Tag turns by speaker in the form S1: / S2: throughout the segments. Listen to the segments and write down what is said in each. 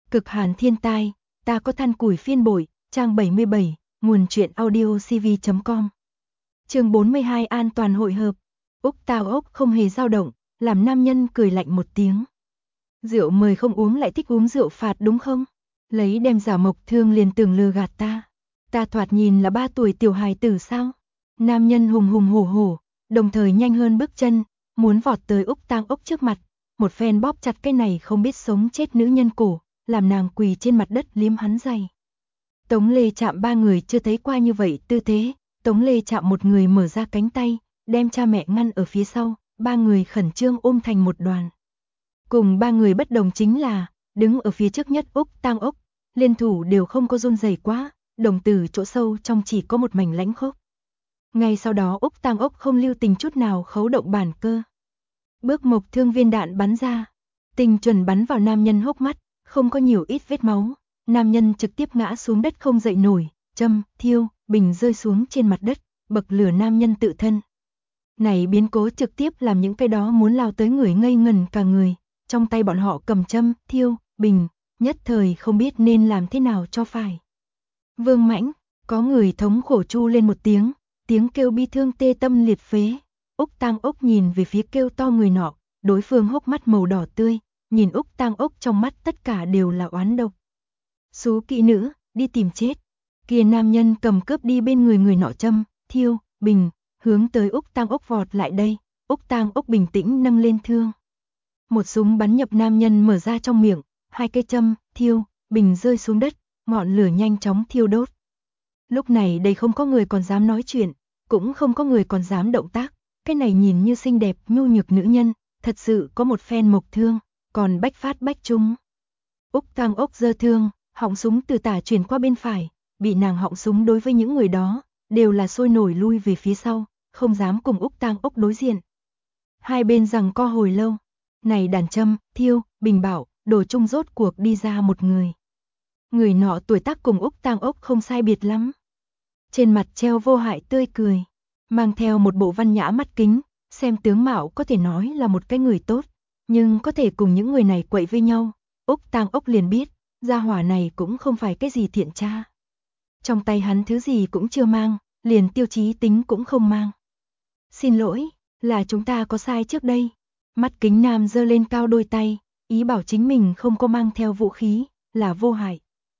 S1: Cực hàn thiên tai, ta có than củi phiên bội, trang 77, nguồn truyện audio cv.com. Chương 42 an toàn hội hợp. Úc Tao Ốc không hề dao động, làm nam nhân cười lạnh một tiếng. Rượu mời không uống lại thích uống rượu phạt đúng không? Lấy đem giả mộc thương liền tưởng lừa gạt ta. Ta thoạt nhìn là 3 tuổi tiểu hài tử sao? Nam nhân hùng hùng hổ hổ, đồng thời nhanh hơn bước chân, muốn vọt tới Úc Tang Ốc trước mặt, một phen bóp chặt cái này không biết sống chết nữ nhân cổ, làm nàng quỳ trên mặt đất liếm hắn giày. Tống Lê Trạm ba người chưa thấy qua như vậy tư thế, Tống Lê Trạm một người mở ra cánh tay, đem cha mẹ ngăn ở phía sau, ba người khẩn trương ôm thành một đoàn. Cùng ba người bất đồng chính là, đứng ở phía trước nhất Úc Tang Ốc, liên thủ đều không có run rẩy quá, đồng tử chỗ sâu trong chỉ có một mảnh lãnh khốc. Ngay sau đó Úc Tang Ốc không lưu tình chút nào khấu động bản cơ. Bước mộc thương viên đạn bắn ra, tình chuẩn bắn vào nam nhân hốc mắt, không có nhiều ít vết máu, nam nhân trực tiếp ngã xuống đất không dậy nổi, châm, thiêu, bình rơi xuống trên mặt đất, bậc lửa nam nhân tự thân. Này biến cố trực tiếp làm những cái đó muốn lao tới người ngây ngần cả người, trong tay bọn họ cầm châm, thiêu, bình, nhất thời không biết nên làm thế nào cho phải. Vương Mãnh, có người thống khổ chu lên một tiếng, tiếng kêu bi thương tê tâm liệt phế. Úc Tang Ốc nhìn về phía kêu to người nọ, đối phương hốc mắt màu đỏ tươi, nhìn Úc Tang Ốc trong mắt tất cả đều là oán độc. Số kỵ nữ, đi tìm chết. Kia nam nhân cầm cướp đi bên người nọ châm, thiêu, bình, hướng tới Úc Tang Ốc vọt lại đây. Úc Tang Ốc bình tĩnh nâng lên thương. Một súng bắn nhập nam nhân mở ra trong miệng, hai cây châm, thiêu, bình rơi xuống đất, ngọn lửa nhanh chóng thiêu đốt. Lúc này đây không có người còn dám nói chuyện, cũng không có người còn dám động tác. Cái này nhìn như xinh đẹp nhu nhược nữ nhân, thật sự có một phen mộc thương, còn bách phát bách trúng. Úc Tang Ốc giơ thương, họng súng từ tả chuyển qua bên phải, bị nàng họng súng đối với những người đó, đều là sôi nổi lui về phía sau, không dám cùng Úc Tang Ốc đối diện. Hai bên giằng co hồi lâu, này đàn châm, thiêu, bình bảo, đồ chung rốt cuộc đi ra một người. Người nọ tuổi tác cùng Úc Tang Ốc không sai biệt lắm. Trên mặt treo vô hại tươi cười, mang theo một bộ văn nhã mắt kính, xem tướng mạo có thể nói là một cái người tốt, nhưng có thể cùng những người này quậy với nhau, Úc Tang Ốc liền biết, gia hỏa này cũng không phải cái gì thiện tra. Trong tay hắn thứ gì cũng chưa mang, liền tiêu chí tính cũng không mang. Xin lỗi, là chúng ta có sai trước đây. Mắt kính nam giơ lên cao đôi tay, ý bảo chính mình không có mang theo vũ khí, là vô hại.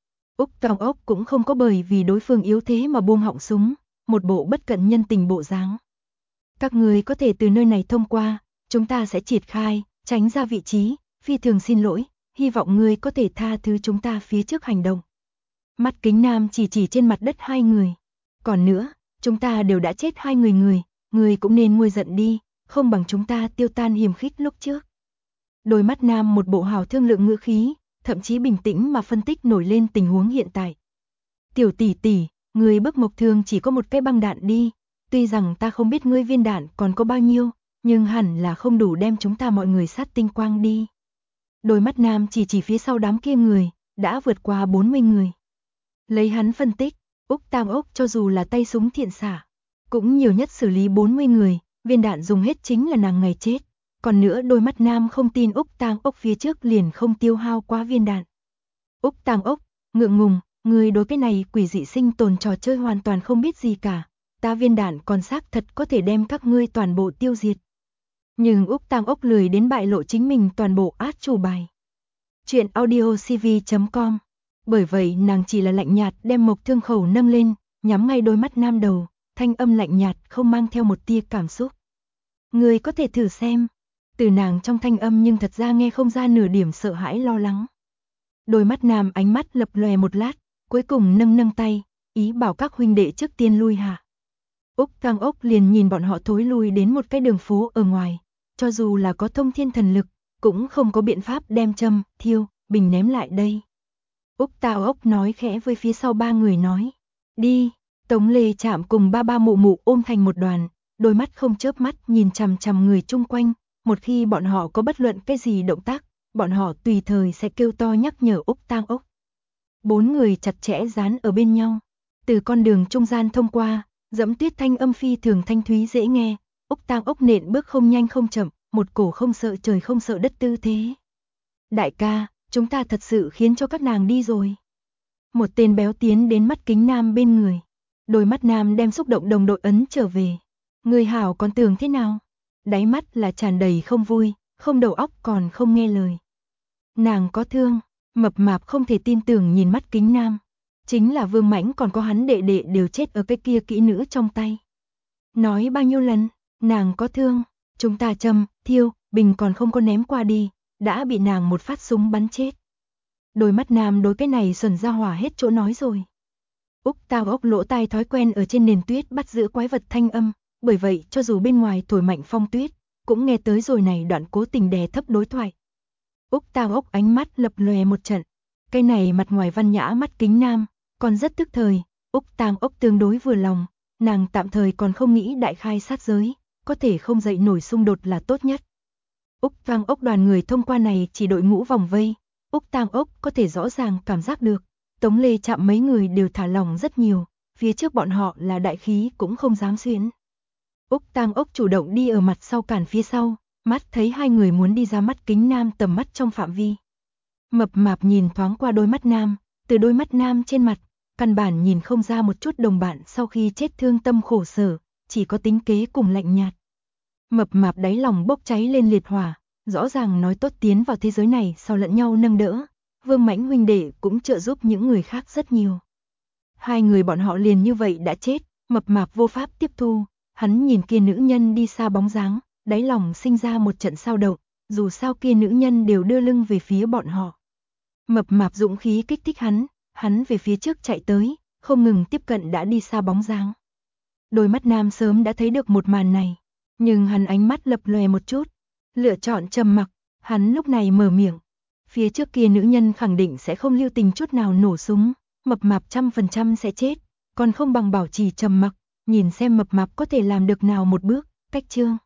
S1: Úc Tang Ốc cũng không có bởi vì đối phương yếu thế mà buông họng súng, một bộ bất cận nhân tình bộ dáng. Các người có thể từ nơi này thông qua, chúng ta sẽ triệt khai, tránh ra vị trí, phi thường xin lỗi, hy vọng ngươi có thể tha thứ chúng ta phía trước hành động. Mắt kính nam chỉ trên mặt đất hai người. Còn nữa, chúng ta đều đã chết hai người cũng nên nguôi giận đi, không bằng chúng ta tiêu tan hiềm khích lúc trước. Đôi mắt nam một bộ hào thương lượng ngữ khí, thậm chí bình tĩnh mà phân tích nổi lên tình huống hiện tại. Tiểu tỷ tỷ, ngươi bức mộc thương chỉ có một cái băng đạn đi, tuy rằng ta không biết ngươi viên đạn còn có bao nhiêu, nhưng hẳn là không đủ đem chúng ta mọi người sát tinh quang đi. Đôi mắt nam chỉ phía sau đám kia người, đã vượt qua 40 người. Lấy hắn phân tích, Úc Tang Ốc cho dù là tay súng thiện xạ, cũng nhiều nhất xử lý 40 người, viên đạn dùng hết chính là nàng ngày chết. Còn nữa đôi mắt nam không tin Úc Tang Ốc phía trước liền không tiêu hao quá viên đạn. Úc Tang Ốc, ngượng ngùng, người đối cái này quỷ dị sinh tồn trò chơi hoàn toàn không biết gì cả. Ta viên đạn còn xác thật có thể đem các ngươi toàn bộ tiêu diệt. Nhưng Úc Tang Ốc lười đến bại lộ chính mình toàn bộ át chủ bài. Chuyện audio cv.com. Bởi vậy nàng chỉ là lạnh nhạt đem mộc thương khẩu nâng lên, nhắm ngay đôi mắt nam đầu, thanh âm lạnh nhạt không mang theo một tia cảm xúc. Ngươi có thể thử xem. Từ nàng trong thanh âm nhưng thật ra nghe không ra nửa điểm sợ hãi lo lắng. Đôi mắt nam ánh mắt lập lòe một lát, cuối cùng nâng tay, ý bảo các huynh đệ trước tiên lui hạ. Úc Tang Ốc liền nhìn bọn họ thối lui đến một cái đường phố ở ngoài, cho dù là có thông thiên thần lực, cũng không có biện pháp đem châm, thiêu, bình ném lại đây. Úc Tang Ốc nói khẽ với phía sau ba người nói, đi. Tống Lê Trạm cùng ba mụ mụ ôm thành một đoàn, đôi mắt không chớp mắt nhìn chằm chằm người chung quanh, một khi bọn họ có bất luận cái gì động tác, bọn họ tùy thời sẽ kêu to nhắc nhở Úc Tang Ốc. Bốn người chặt chẽ dán ở bên nhau, từ con đường trung gian thông qua, dẫm tuyết thanh âm phi thường thanh thúy dễ nghe, Úc Tang Ốc nện bước không nhanh không chậm, một cổ không sợ trời không sợ đất tư thế. Đại ca, chúng ta thật sự khiến cho các nàng đi rồi. Một tên béo tiến đến mắt Kính Nam bên người. Đôi mắt Nam đem xúc động đồng đội ấn trở về. Người hảo còn tưởng thế nào? Đáy mắt là tràn đầy không vui, không đầu óc còn không nghe lời. Nàng có thương, mập mạp không thể tin tưởng nhìn mắt Kính Nam. Chính là Vương Mãnh còn có hắn đệ đệ đều chết ở cái kia kỹ nữ trong tay. Nói bao nhiêu lần, nàng có thương, chúng ta châm, thiêu, bình còn không có ném qua đi, đã bị nàng một phát súng bắn chết. Đôi mắt Nam đối cái này xuẩn ra hỏa hết chỗ nói rồi. Úc Tao ốc lỗ tai thói quen ở trên nền tuyết bắt giữ quái vật thanh âm, bởi vậy cho dù bên ngoài thổi mạnh phong tuyết, cũng nghe tới rồi này đoạn cố tình đè thấp đối thoại. Úc Tao ốc ánh mắt lập lòe một trận, cái này mặt ngoài văn nhã mắt Kính Nam, còn rất tức thời. Úc Tao ốc tương đối vừa lòng, nàng tạm thời còn không nghĩ đại khai sát giới, có thể không dậy nổi xung đột là tốt nhất. Úc Tang ốc đoàn người thông qua này chỉ đội ngũ vòng vây, Úc Tang ốc có thể rõ ràng cảm giác được, Tống Lê Chạm mấy người đều thả lỏng rất nhiều, phía trước bọn họ là đại khí cũng không dám xuyến. Úc Tang ốc chủ động đi ở mặt sau cản phía sau, mắt thấy hai người muốn đi ra mắt Kính Nam tầm mắt trong phạm vi. Mập mạp nhìn thoáng qua đôi mắt Nam, từ đôi mắt Nam trên mặt, căn bản nhìn không ra một chút đồng bạn sau khi chết thương tâm khổ sở, chỉ có tính kế cùng lạnh nhạt. Mập mạp đáy lòng bốc cháy lên liệt hỏa, rõ ràng nói tốt tiến vào thế giới này sau lẫn nhau nâng đỡ, Vương Mãnh huynh đệ cũng trợ giúp những người khác rất nhiều. Hai người bọn họ liền như vậy đã chết, mập mạp vô pháp tiếp thu, hắn nhìn kia nữ nhân đi xa bóng dáng, đáy lòng sinh ra một trận sao động, dù sao kia nữ nhân đều đưa lưng về phía bọn họ. Mập mạp dũng khí kích thích hắn về phía trước chạy tới, không ngừng tiếp cận đã đi xa bóng dáng. Đôi mắt Nam sớm đã thấy được một màn này, nhưng hắn ánh mắt lập lòe một chút, lựa chọn trầm mặc, hắn lúc này mở miệng. Phía trước kia nữ nhân khẳng định sẽ không lưu tình chút nào nổ súng, mập mạp 100% sẽ chết, còn không bằng bảo trì trầm mặc, nhìn xem mập mạp có thể làm được nào một bước, cách chương.